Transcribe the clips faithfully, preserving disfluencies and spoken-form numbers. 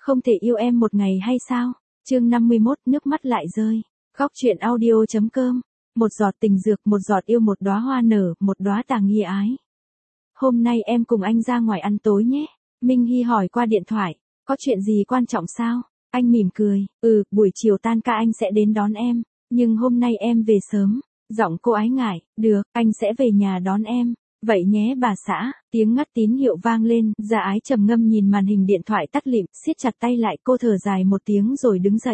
Không thể yêu em một ngày hay sao? Chương năm mươi mốt, nước mắt lại rơi. Góc truyện audio chấm com. Một giọt tình dược, một giọt yêu, một đóa hoa nở, một đóa tà nghi ái. Hôm nay em cùng anh ra ngoài ăn tối nhé. Minh Hy hỏi qua điện thoại. Có chuyện gì quan trọng sao? Anh mỉm cười. Ừ, buổi chiều tan ca anh sẽ đến đón em. Nhưng hôm nay em về sớm. Giọng cô ái ngại. Được, anh sẽ về nhà đón em. Vậy nhé bà xã. Tiếng ngắt tín hiệu vang lên. Gia Ái trầm ngâm nhìn màn hình điện thoại tắt lịm, siết chặt tay lại. Cô thở dài một tiếng rồi đứng dậy.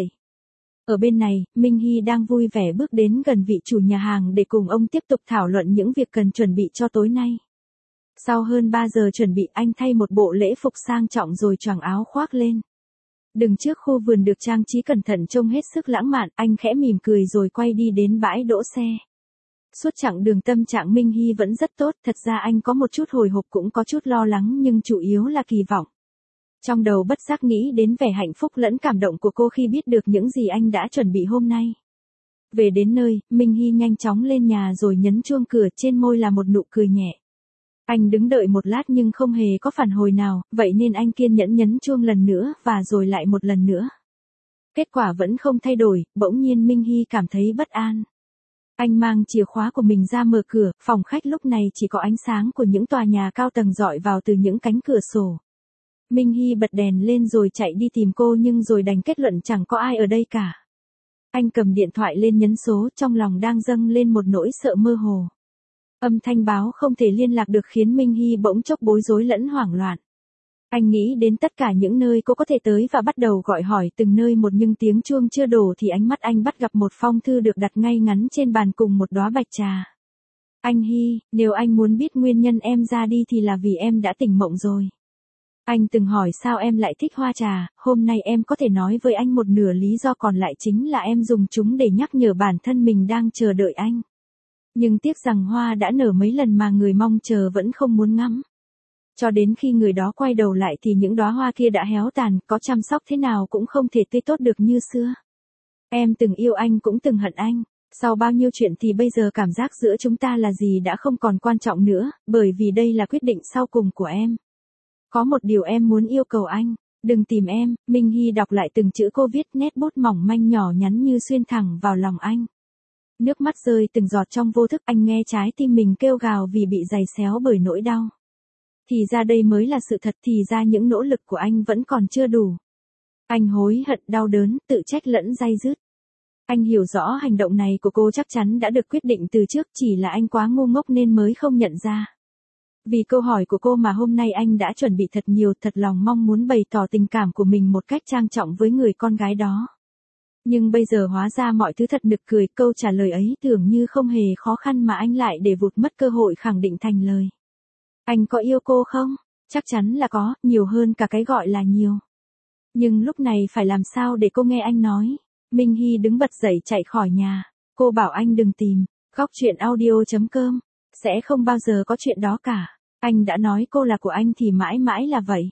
Ở bên này, Minh Hy đang vui vẻ bước đến gần vị chủ nhà hàng để cùng ông tiếp tục thảo luận những việc cần chuẩn bị cho tối nay. Sau hơn ba giờ chuẩn bị, anh thay một bộ lễ phục sang trọng rồi choàng áo khoác lên. Đứng trước khu vườn được trang trí cẩn thận trông hết sức lãng mạn, anh khẽ mỉm cười rồi quay đi đến bãi đỗ xe. Suốt chặng đường tâm trạng Minh Hy vẫn rất tốt, thật ra anh có một chút hồi hộp cũng có chút lo lắng nhưng chủ yếu là kỳ vọng. Trong đầu bất giác nghĩ đến vẻ hạnh phúc lẫn cảm động của cô khi biết được những gì anh đã chuẩn bị hôm nay. Về đến nơi, Minh Hy nhanh chóng lên nhà rồi nhấn chuông cửa, trên môi là một nụ cười nhẹ. Anh đứng đợi một lát nhưng không hề có phản hồi nào, vậy nên anh kiên nhẫn nhấn chuông lần nữa và rồi lại một lần nữa. Kết quả vẫn không thay đổi, bỗng nhiên Minh Hy cảm thấy bất an. Anh mang chìa khóa của mình ra mở cửa, phòng khách lúc này chỉ có ánh sáng của những tòa nhà cao tầng rọi vào từ những cánh cửa sổ. Minh Hy bật đèn lên rồi chạy đi tìm cô nhưng rồi đành kết luận chẳng có ai ở đây cả. Anh cầm điện thoại lên nhấn số, trong lòng đang dâng lên một nỗi sợ mơ hồ. Âm thanh báo không thể liên lạc được khiến Minh Hy bỗng chốc bối rối lẫn hoảng loạn. Anh nghĩ đến tất cả những nơi cô có thể tới và bắt đầu gọi hỏi từng nơi một, nhưng tiếng chuông chưa đổ thì ánh mắt anh bắt gặp một phong thư được đặt ngay ngắn trên bàn cùng một đóa bạch trà. Anh Hy, nếu anh muốn biết nguyên nhân em ra đi thì là vì em đã tỉnh mộng rồi. Anh từng hỏi sao em lại thích hoa trà, hôm nay em có thể nói với anh một nửa lý do, còn lại chính là em dùng chúng để nhắc nhở bản thân mình đang chờ đợi anh. Nhưng tiếc rằng hoa đã nở mấy lần mà người mong chờ vẫn không muốn ngắm. Cho đến khi người đó quay đầu lại thì những đóa hoa kia đã héo tàn, có chăm sóc thế nào cũng không thể tươi tốt được như xưa. Em từng yêu anh cũng từng hận anh. Sau bao nhiêu chuyện thì bây giờ cảm giác giữa chúng ta là gì đã không còn quan trọng nữa, bởi vì đây là quyết định sau cùng của em. Có một điều em muốn yêu cầu anh, đừng tìm em. Minh Hy đọc lại từng chữ cô viết, nét bút mỏng manh nhỏ nhắn như xuyên thẳng vào lòng anh. Nước mắt rơi từng giọt trong vô thức, anh nghe trái tim mình kêu gào vì bị giày xéo bởi nỗi đau. Thì ra đây mới là sự thật, thì ra những nỗ lực của anh vẫn còn chưa đủ. Anh hối hận, đau đớn, tự trách lẫn day dứt. Anh hiểu rõ hành động này của cô chắc chắn đã được quyết định từ trước, chỉ là anh quá ngu ngốc nên mới không nhận ra. Vì câu hỏi của cô mà hôm nay anh đã chuẩn bị thật nhiều, thật lòng mong muốn bày tỏ tình cảm của mình một cách trang trọng với người con gái đó. Nhưng bây giờ hóa ra mọi thứ thật nực cười, câu trả lời ấy tưởng như không hề khó khăn mà anh lại để vụt mất cơ hội khẳng định thành lời. Anh có yêu cô không? Chắc chắn là có, nhiều hơn cả cái gọi là nhiều. Nhưng lúc này phải làm sao để cô nghe anh nói? Minh Hy đứng bật dậy chạy khỏi nhà. Cô bảo anh đừng tìm. Góc truyện audio chấm com. Sẽ không bao giờ có chuyện đó cả. Anh đã nói cô là của anh thì mãi mãi là vậy.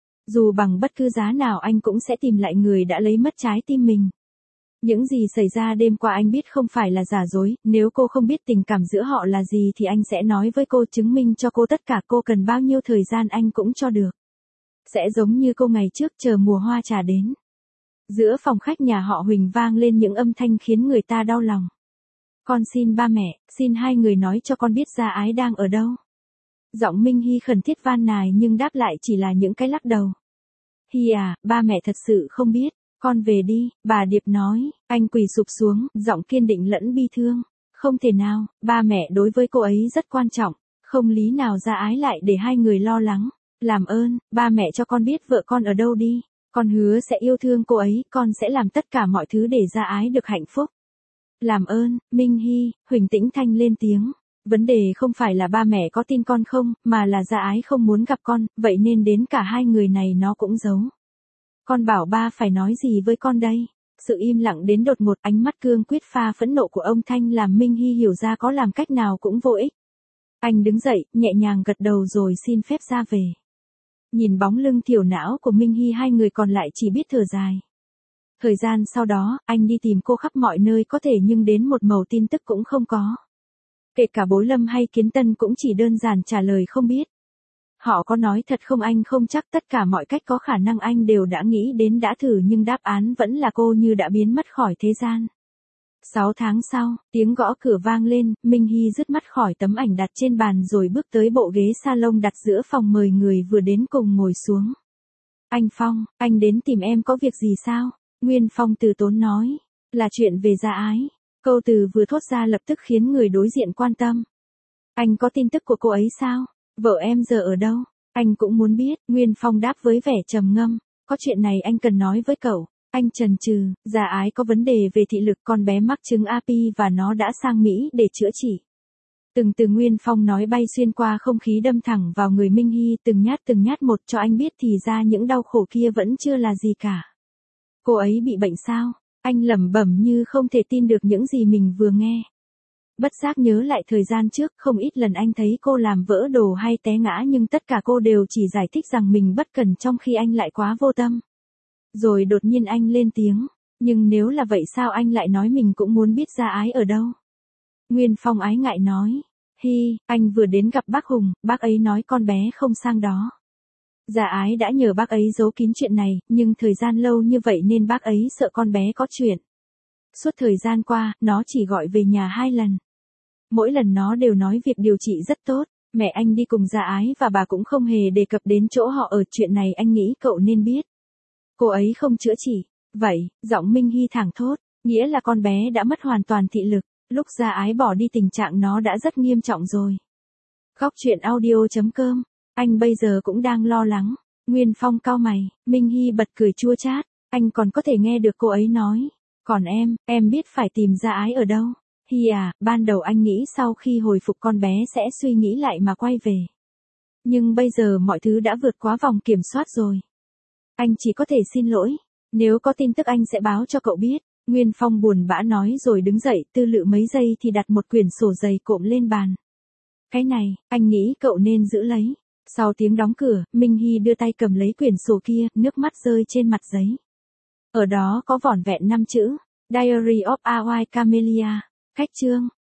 Dù bằng bất cứ giá nào anh cũng sẽ tìm lại người đã lấy mất trái tim mình. Những gì xảy ra đêm qua anh biết không phải là giả dối, nếu cô không biết tình cảm giữa họ là gì thì anh sẽ nói với cô, chứng minh cho cô tất cả, cô cần bao nhiêu thời gian anh cũng cho được. Sẽ giống như cô ngày trước chờ mùa hoa trà đến. Giữa phòng khách nhà họ Huỳnh vang lên những âm thanh khiến người ta đau lòng. Con xin ba mẹ, xin hai người nói cho con biết Gia Ái đang ở đâu. Giọng Minh Hy khẩn thiết van nài nhưng đáp lại chỉ là những cái lắc đầu. Hy à, ba mẹ thật sự không biết. Con về đi, bà Điệp nói. Anh quỳ sụp xuống, giọng kiên định lẫn bi thương. Không thể nào, ba mẹ đối với cô ấy rất quan trọng. Không lý nào Gia Ái lại để hai người lo lắng. Làm ơn, ba mẹ cho con biết vợ con ở đâu đi. Con hứa sẽ yêu thương cô ấy, con sẽ làm tất cả mọi thứ để Gia Ái được hạnh phúc. Làm ơn, Minh Hy. Huỳnh Tĩnh Thanh lên tiếng. Vấn đề không phải là ba mẹ có tin con không, mà là Gia Ái không muốn gặp con, vậy nên đến cả hai người này nó cũng giấu. Con bảo ba phải nói gì với con đây? Sự im lặng đến đột ngột, ánh mắt cương quyết pha phẫn nộ của ông Thanh làm Minh Hy hiểu ra có làm cách nào cũng vô ích. Anh đứng dậy, nhẹ nhàng gật đầu rồi xin phép ra về. Nhìn bóng lưng thiểu não của Minh Hy, hai người còn lại chỉ biết thở dài. Thời gian sau đó, anh đi tìm cô khắp mọi nơi có thể nhưng đến một mẩu tin tức cũng không có. Kể cả bố Lâm hay Kiến Tân cũng chỉ đơn giản trả lời không biết. Họ có nói thật không? Anh không chắc, tất cả mọi cách có khả năng anh đều đã nghĩ đến đã thử nhưng đáp án vẫn là cô như đã biến mất khỏi thế gian. Sáu tháng sau, tiếng gõ cửa vang lên, Minh Hy dứt mắt khỏi tấm ảnh đặt trên bàn rồi bước tới bộ ghế salon đặt giữa phòng mời người vừa đến cùng ngồi xuống. Anh Phong, anh đến tìm em có việc gì sao? Nguyên Phong từ tốn nói. Là chuyện về Gia Ái. Câu từ vừa thốt ra lập tức khiến người đối diện quan tâm. Anh có tin tức của cô ấy sao? Vợ em giờ ở đâu? Anh cũng muốn biết. Nguyên Phong đáp với vẻ trầm ngâm. Có chuyện này anh cần nói với cậu. Anh chần chừ, Gia Ái có vấn đề về thị lực, con bé mắc chứng a pê và nó đã sang Mỹ để chữa trị. Từng từ Nguyên Phong nói bay xuyên qua không khí đâm thẳng vào người Minh Hy, từng nhát từng nhát một cho anh biết thì ra những đau khổ kia vẫn chưa là gì cả. Cô ấy bị bệnh sao? Anh lẩm bẩm như không thể tin được những gì mình vừa nghe. Bất giác nhớ lại thời gian trước, không ít lần anh thấy cô làm vỡ đồ hay té ngã nhưng tất cả cô đều chỉ giải thích rằng mình bất cẩn trong khi anh lại quá vô tâm. Rồi đột nhiên anh lên tiếng, nhưng nếu là vậy sao anh lại nói mình cũng muốn biết Gia Ái ở đâu? Nguyên Phong ái ngại nói, hi, anh vừa đến gặp bác Hùng, bác ấy nói con bé không sang đó. Gia Ái đã nhờ bác ấy giấu kín chuyện này, nhưng thời gian lâu như vậy nên bác ấy sợ con bé có chuyện. Suốt thời gian qua, nó chỉ gọi về nhà hai lần. Mỗi lần nó đều nói việc điều trị rất tốt, mẹ anh đi cùng Gia Ái và bà cũng không hề đề cập đến chỗ họ ở, chuyện này anh nghĩ cậu nên biết. Cô ấy không chữa trị. Vậy, giọng Minh Hy thẳng thốt, nghĩa là con bé đã mất hoàn toàn thị lực, lúc Gia Ái bỏ đi tình trạng nó đã rất nghiêm trọng rồi. Góc truyện audio chấm com, anh bây giờ cũng đang lo lắng. Nguyên Phong cau mày, Minh Hy bật cười chua chát, anh còn có thể nghe được cô ấy nói. Còn em, em biết phải tìm Gia Ái ở đâu. Hi à, ban đầu anh nghĩ sau khi hồi phục con bé sẽ suy nghĩ lại mà quay về. Nhưng bây giờ mọi thứ đã vượt quá vòng kiểm soát rồi. Anh chỉ có thể xin lỗi. Nếu có tin tức anh sẽ báo cho cậu biết. Nguyên Phong buồn bã nói rồi đứng dậy, tư lự mấy giây thì đặt một quyển sổ dày cộm lên bàn. Cái này, anh nghĩ cậu nên giữ lấy. Sau tiếng đóng cửa, Minh Hy đưa tay cầm lấy quyển sổ kia, nước mắt rơi trên mặt giấy. Ở đó có vỏn vẹn năm chữ, Diary of a White Camellia. Cách chương.